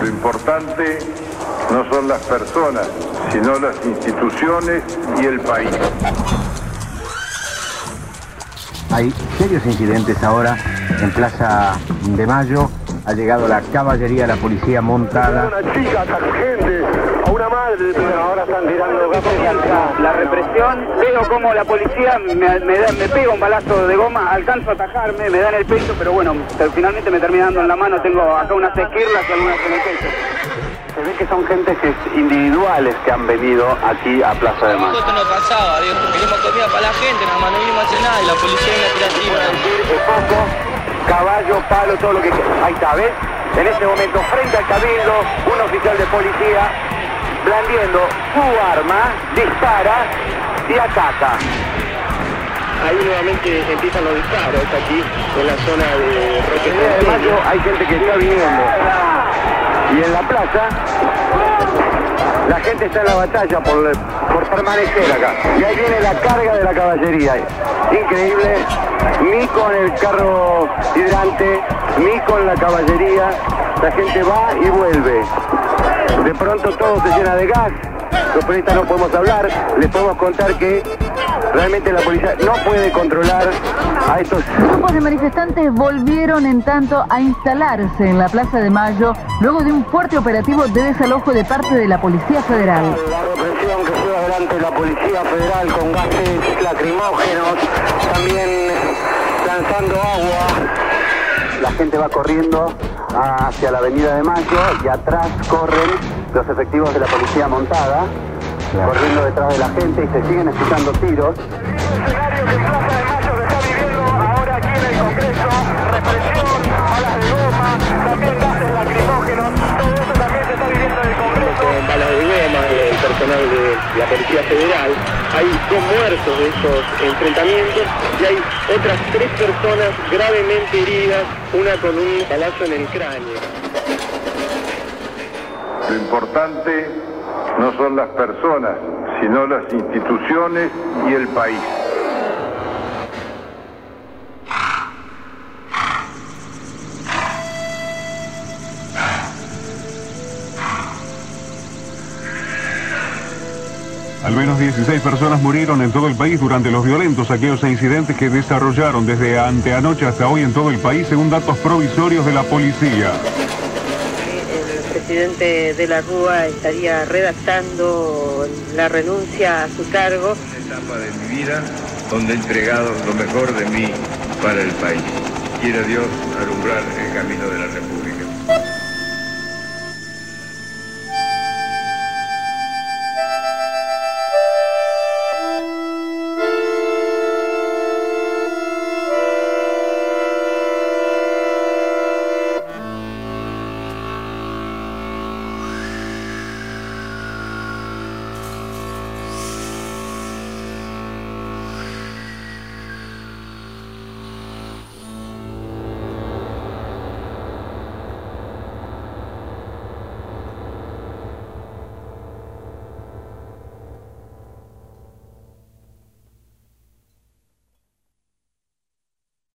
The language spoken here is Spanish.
Lo importante no son las personas, sino las instituciones y el país. Hay serios incidentes ahora en Plaza de Mayo. Ha llegado la caballería, la policía montada. Una chica, gente, a una madre, pero ahora están tirando gases. La represión, veo como la policía me pega un balazo de goma, alcanzo a atajarme, me da en el pecho, pero bueno, finalmente me termina dando en la mano, tengo acá unas esquirlas y algunas en el pecho. Se ve que son gente individuales que han venido aquí a Plaza de Mayo. Esto no pasaba, digo, queremos comida para la gente, nada más no vinimos a hacer nada y la policía viene a tirar tiros. Es poco, caballo, palo, todo lo que... Ahí está, ¿ves? En este momento, frente al cabildo, un oficial de policía, blandiendo su arma, dispara y ataca. Ahí nuevamente empiezan los disparos, aquí en la zona de Roque de Mayo. Hay gente que está viniendo. Y en la plaza, la gente está en la batalla por permanecer acá. Y ahí viene la carga de la caballería. Increíble, ni con el carro hidrante, ni con la caballería. La gente va y vuelve. De pronto todo se llena de gas. Los periodistas no podemos hablar. Les podemos contar que realmente la policía no puede controlar a estos... Grupos de manifestantes volvieron en tanto a instalarse en la Plaza de Mayo luego de un fuerte operativo de desalojo de parte de la Policía Federal. La represión que lleva adelante la Policía Federal con gases lacrimógenos, también lanzando agua. La gente va corriendo hacia la Avenida de Mayo y atrás corren los efectivos de la policía montada, corriendo detrás de la gente y se siguen escuchando tiros. El escenario que en Plaza de Mayo se está viviendo ahora aquí en el Congreso, represión, balas de goma, también gases lacrimógenos, todo eso también se está viviendo en el Congreso. Con balas de goma, el personal de la Policía Federal, hay 2 muertos de estos enfrentamientos y hay otras 3 personas gravemente heridas, una con un balazo en el cráneo. Lo importante no son las personas, sino las instituciones y el país. Al menos 16 personas murieron en todo el país durante los violentos saqueos e incidentes que desarrollaron desde anteanoche hasta hoy en todo el país, según datos provisorios de la policía. El presidente de la Rúa estaría redactando la renuncia a su cargo. Una etapa de mi vida donde he entregado lo mejor de mí para el país. Quiera Dios alumbrar el camino de la República.